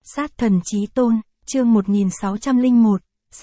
Sát thần chí tôn, chương 1601,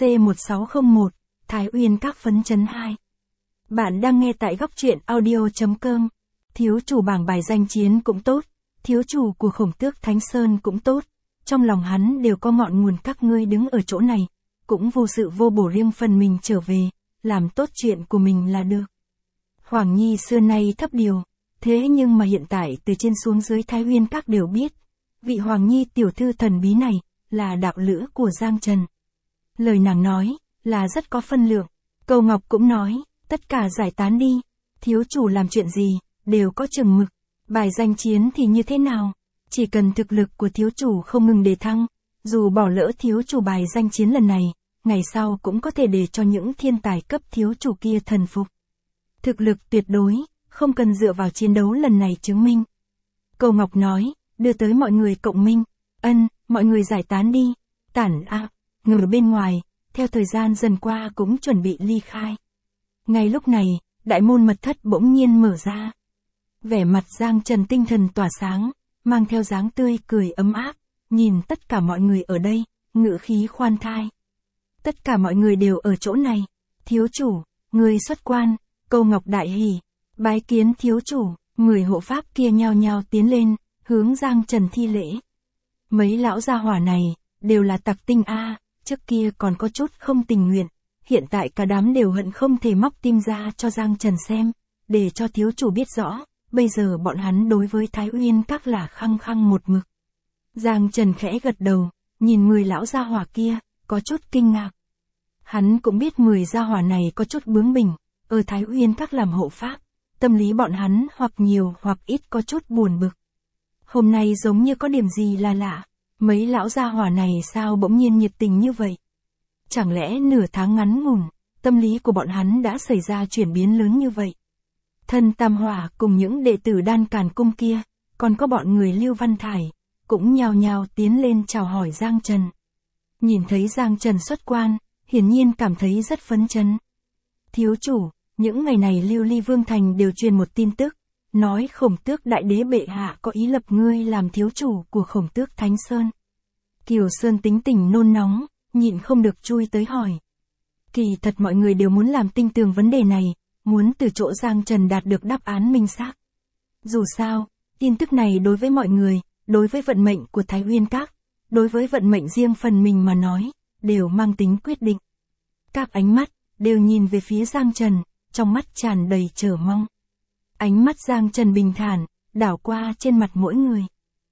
C1601, Thái Uyên các phấn chấn 2. Bạn đang nghe tại góc truyện audio.com. Thiếu chủ bảng bài danh chiến cũng tốt, thiếu chủ của Khổng Tước Thánh Sơn cũng tốt, trong lòng hắn đều có ngọn nguồn. Các ngươi đứng ở chỗ này, cũng vô sự vô bổ riêng phần mình trở về, làm tốt chuyện của mình là được. Hoàng Nhi xưa nay thấp điều, thế nhưng mà hiện tại từ trên xuống dưới Thái Uyên các đều biết, vị Hoàng Nhi tiểu thư thần bí này, là đạo lữ của Giang Trần. Lời nàng nói, là rất có phân lượng. Câu Ngọc cũng nói, tất cả giải tán đi, thiếu chủ làm chuyện gì, đều có chừng mực. Bài danh chiến thì như thế nào, chỉ cần thực lực của thiếu chủ không ngừng đề thăng, dù bỏ lỡ thiếu chủ bài danh chiến lần này, ngày sau cũng có thể để cho những thiên tài cấp thiếu chủ kia thần phục. Thực lực tuyệt đối, không cần dựa vào chiến đấu lần này chứng minh. Câu Ngọc nói, đưa tới mọi người cộng minh. Mọi người giải tán đi. Tản ạ, ngồi bên ngoài, theo thời gian dần qua cũng chuẩn bị ly khai. Ngay lúc này, đại môn mật thất bỗng nhiên mở ra. Vẻ mặt Giang Trần tinh thần tỏa sáng, mang theo dáng tươi cười ấm áp, nhìn tất cả mọi người ở đây, ngữ khí khoan thai. Tất cả mọi người đều ở chỗ này. Thiếu chủ, người xuất quan. Câu Ngọc đại hỉ, bái kiến thiếu chủ. Người hộ pháp kia nhao nhao tiến lên, hướng Giang Trần thi lễ. Mấy lão gia hỏa này, đều là tặc tinh a, trước kia còn có chút không tình nguyện, hiện tại cả đám đều hận không thể móc tim ra cho Giang Trần xem, để cho thiếu chủ biết rõ, bây giờ bọn hắn đối với Thái Uyên các là khăng khăng một mực. Giang Trần khẽ gật đầu, nhìn 10 lão gia hỏa kia, có chút kinh ngạc. Hắn cũng biết 10 gia hỏa này có chút bướng bỉnh, ở Thái Uyên các làm hộ pháp, tâm lý bọn hắn hoặc nhiều hoặc ít có chút buồn bực. Hôm nay giống như có điểm gì là lạ, mấy lão gia hỏa này sao bỗng nhiên nhiệt tình như vậy? Chẳng lẽ nửa tháng ngắn ngủn, tâm lý của bọn hắn đã xảy ra chuyển biến lớn như vậy? Thân Tam Hỏa cùng những đệ tử Đan Càn Cung kia, còn có bọn người Lưu Văn Thải, cũng nhao nhao tiến lên chào hỏi Giang Trần. Nhìn thấy Giang Trần xuất quan, hiển nhiên cảm thấy rất phấn chấn. Thiếu chủ, những ngày này Lưu Ly Vương Thành đều truyền một tin tức, nói Khổng Tước Đại Đế bệ hạ có ý lập ngươi làm thiếu chủ của Khổng Tước Thánh Sơn. Kiều Sơn tính tình nôn nóng, nhịn không được chui tới hỏi. Kỳ thật mọi người đều muốn làm tinh tường vấn đề này, muốn từ chỗ Giang Trần đạt được đáp án minh xác. Dù sao, tin tức này đối với mọi người, đối với vận mệnh của Thái Uyên các, đối với vận mệnh riêng phần mình mà nói, đều mang tính quyết định. Các ánh mắt, đều nhìn về phía Giang Trần, trong mắt tràn đầy chờ mong. Ánh mắt Giang Trần bình thản, đảo qua trên mặt mỗi người.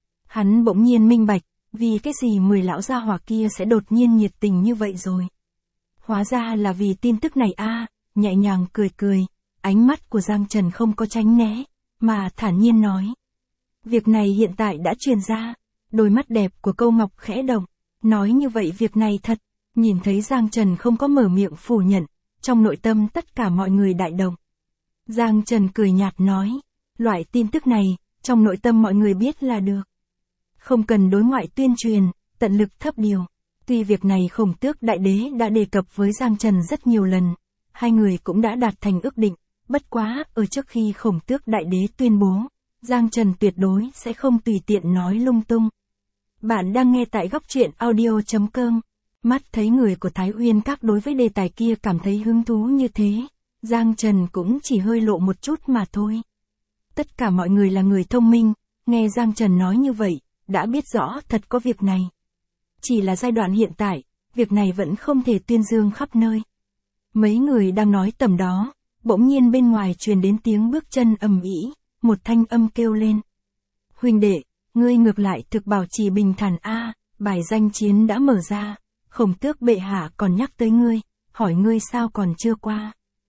Hắn bỗng nhiên minh bạch, vì cái gì 10 lão gia hỏa kia sẽ đột nhiên nhiệt tình như vậy rồi. Hóa ra là vì tin tức này a, nhẹ nhàng cười cười, ánh mắt của Giang Trần không có tránh né, mà thản nhiên nói. Việc này hiện tại đã truyền ra, đôi mắt đẹp của Câu Ngọc khẽ động, nói như vậy việc này thật, nhìn thấy Giang Trần không có mở miệng phủ nhận, trong nội tâm tất cả mọi người đại động. Giang Trần cười nhạt nói, loại tin tức này, trong nội tâm mọi người biết là được. Không cần đối ngoại tuyên truyền, tận lực thấp điều. Tuy việc này Khổng Tước Đại Đế đã đề cập với Giang Trần rất nhiều lần, hai người cũng đã đạt thành ước định, bất quá, ở trước khi Khổng Tước Đại Đế tuyên bố, Giang Trần tuyệt đối sẽ không tùy tiện nói lung tung. Bạn đang nghe tại góc truyện audio.com. Mắt thấy người của Thái Uyên các đối với đề tài kia cảm thấy hứng thú như thế, Giang Trần cũng chỉ hơi lộ một chút mà thôi. Tất cả mọi người là người thông minh, nghe Giang Trần nói như vậy, đã biết rõ thật có việc này. Chỉ là giai đoạn hiện tại, việc này vẫn không thể tuyên dương khắp nơi. Mấy người đang nói tầm đó, bỗng nhiên bên ngoài truyền đến tiếng bước chân ầm ĩ, một thanh âm kêu lên. Huynh đệ, ngươi ngược lại thực bảo trì bình thản a, bài danh chiến đã mở ra, Khổng Tước bệ hạ còn nhắc tới ngươi, hỏi ngươi sao còn chưa qua.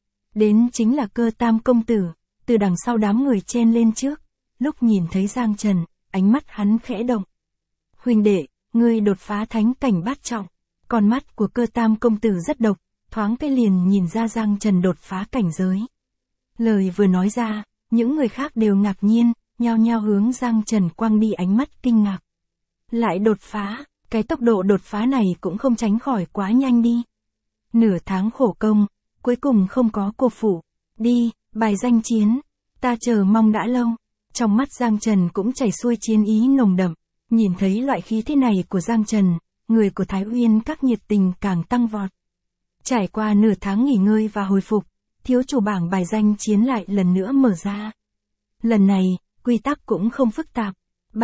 Đến chính là Cơ Tam công tử, từ đằng sau đám người chen lên trước, lúc nhìn thấy Giang Trần, ánh mắt hắn khẽ động. Huynh đệ, ngươi đột phá thánh cảnh bát trọng, con mắt của Cơ Tam công tử rất độc, thoáng cái liền nhìn ra Giang Trần đột phá cảnh giới. Lời vừa nói ra, những người khác đều ngạc nhiên, nhao nhao hướng Giang Trần quăng đi ánh mắt kinh ngạc. Lại đột phá, cái tốc độ đột phá này cũng không tránh khỏi quá nhanh đi. Nửa tháng khổ công, cuối cùng không có cô phụ. Đi, bài danh chiến, ta chờ mong đã lâu. Trong mắt Giang Trần cũng chảy xuôi chiến ý nồng đậm, Nhìn thấy loại khí thế này của Giang Trần, người của Thái Uyên các nhiệt tình càng tăng vọt. Trải qua nửa tháng nghỉ ngơi và hồi phục, thiếu chủ bảng bài danh chiến lại lần nữa mở ra. Lần này, quy tắc cũng không phức tạp.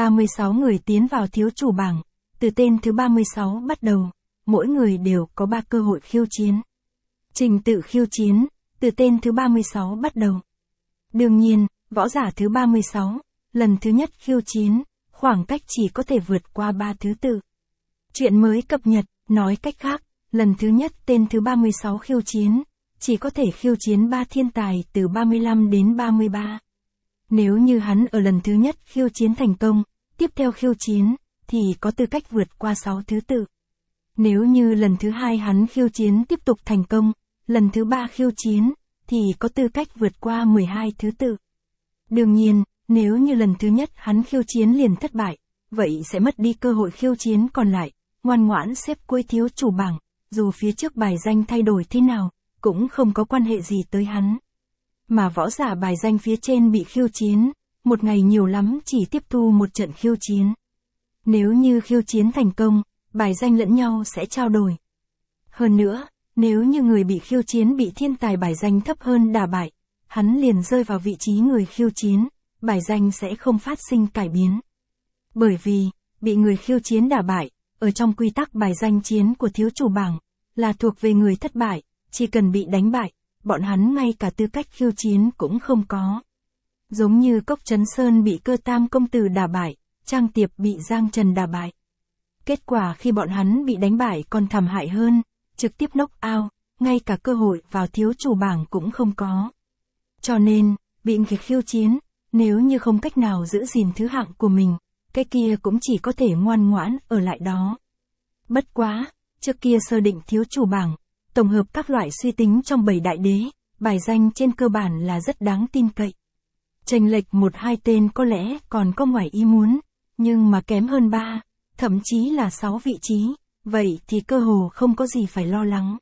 36 người tiến vào thiếu chủ bảng, từ tên thứ 36 bắt đầu, mỗi người đều có 3 cơ hội khiêu chiến. Trình tự khiêu chiến, từ tên thứ 36 bắt đầu. Đương nhiên, võ giả thứ 36, lần thứ nhất khiêu chiến, khoảng cách chỉ có thể vượt qua 3 thứ tự. Chuyện mới cập nhật, nói cách khác, lần thứ nhất tên thứ 36 khiêu chiến, chỉ có thể khiêu chiến 3 thiên tài từ 35 đến 33. Nếu như hắn ở lần thứ nhất khiêu chiến thành công, tiếp theo khiêu chiến, thì có tư cách vượt qua 6 thứ tự. Nếu như lần thứ hai hắn khiêu chiến tiếp tục thành công, lần thứ 3 khiêu chiến, thì có tư cách vượt qua 12 thứ tự. Đương nhiên, nếu như lần thứ nhất hắn khiêu chiến liền thất bại, vậy sẽ mất đi cơ hội khiêu chiến còn lại, ngoan ngoãn xếp cuối thiếu chủ bảng, dù phía trước bài danh thay đổi thế nào, cũng không có quan hệ gì tới hắn. Mà võ giả bài danh phía trên bị khiêu chiến, một ngày nhiều lắm chỉ tiếp thu một trận khiêu chiến. Nếu như khiêu chiến thành công, bài danh lẫn nhau sẽ trao đổi. Hơn nữa, nếu như người bị khiêu chiến bị thiên tài bài danh thấp hơn đả bại, hắn liền rơi vào vị trí người khiêu chiến, bài danh sẽ không phát sinh cải biến. Bởi vì, bị người khiêu chiến đả bại, ở trong quy tắc bài danh chiến của thiếu chủ bảng, là thuộc về người thất bại, chỉ cần bị đánh bại, bọn hắn ngay cả tư cách khiêu chiến cũng không có. Giống như Cốc Trấn Sơn bị Cơ Tam công tử đả bại, Trang Tiệp bị Giang Trần đả bại. Kết quả khi bọn hắn bị đánh bại còn thảm hại hơn, trực tiếp knock out, ngay cả cơ hội vào thiếu chủ bảng cũng không có. Cho nên, bị người khiêu chiến, nếu như không cách nào giữ gìn thứ hạng của mình, cái kia cũng chỉ có thể ngoan ngoãn ở lại đó. Bất quá, trước kia sơ định thiếu chủ bảng, tổng hợp các loại suy tính trong 7 đại đế, bài danh trên cơ bản là rất đáng tin cậy. Chênh lệch 1-2 tên có lẽ còn có ngoài ý muốn, nhưng mà kém hơn 3, thậm chí là 6 vị trí, vậy thì cơ hồ không có gì phải lo lắng.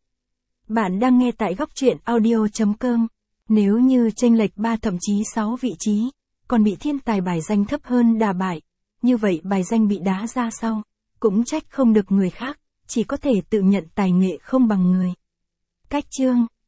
Bạn đang nghe tại góc truyện audio.com. Nếu như chênh lệch 3 thậm chí 6 vị trí, còn bị thiên tài bài danh thấp hơn đả bại, như vậy bài danh bị đá ra sau, cũng trách không được người khác, chỉ có thể tự nhận tài nghệ không bằng người. Cách chương